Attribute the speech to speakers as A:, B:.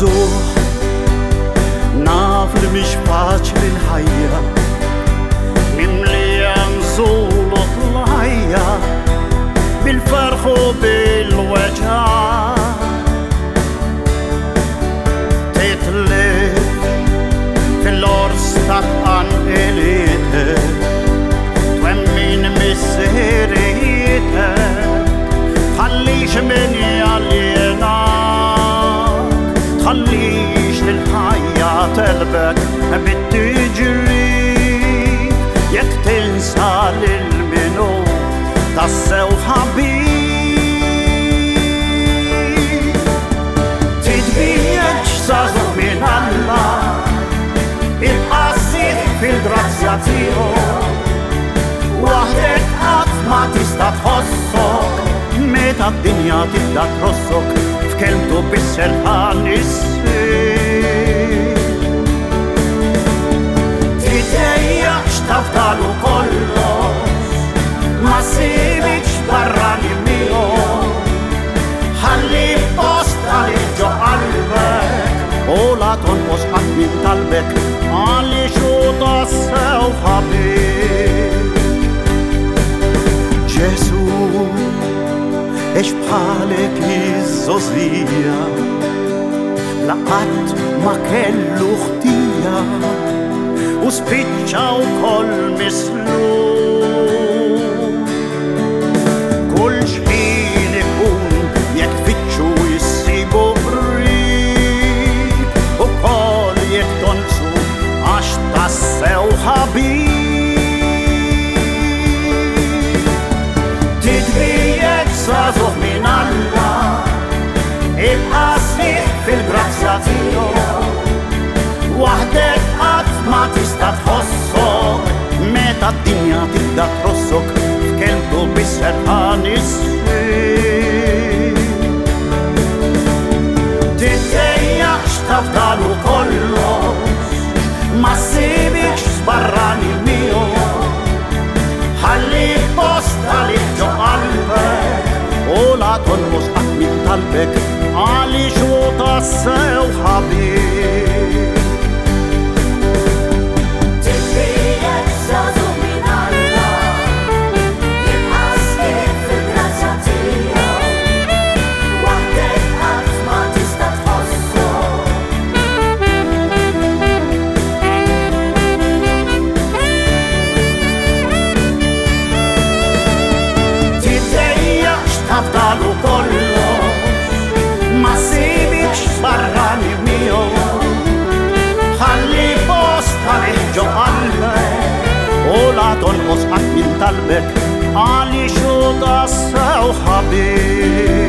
A: مفتوح نافل مش فاش للحياة نملي نزول طلعيا بالفرح وبالوجع تتلف في الأرض تطعن إليتها تومين مسيريتها خليش من ياليناك خليش للحياة قلبك بتجري يك تنسى للمنو تصو حبيب تتبيج صازو من الله القصير في الجرازياتيو وحدك ما تستا تحصك متى الدنيا تبدا ترصك في كلمته بالسلحان السير تتهيأش تفضلوا كلش ما سيبكش برا اليمين خلي بوسط عليك جو قلبك ولا تنقص حد من قلبك علي شو تصو حبيب جسور ايش بحالك الزوزية لقد ما كله اختيار وسبيتشا وكل مسلوب كل حين يكون يكفتشو ويسيبو بريد وكل يكتنسو عش تصو حبيب تتبيك صازوه من الله الأصيح في الجرازياتيو وحدك ما تستا تحصك متى الدنيا تبدا ترصك في كلمته بالسرحان السير تتهيأش تفضلوا كلش ما سيبكش برا اليمين خلي بوسط عليك جو قلبك ولا تنقص حد من قلبك علي شو تصو حبيب تفضلوا كلش ما سيبكش برا اليمين خلي بوسط عليك جو قلبك ولا تنقص حد من قلبك علي شو تصو حبيب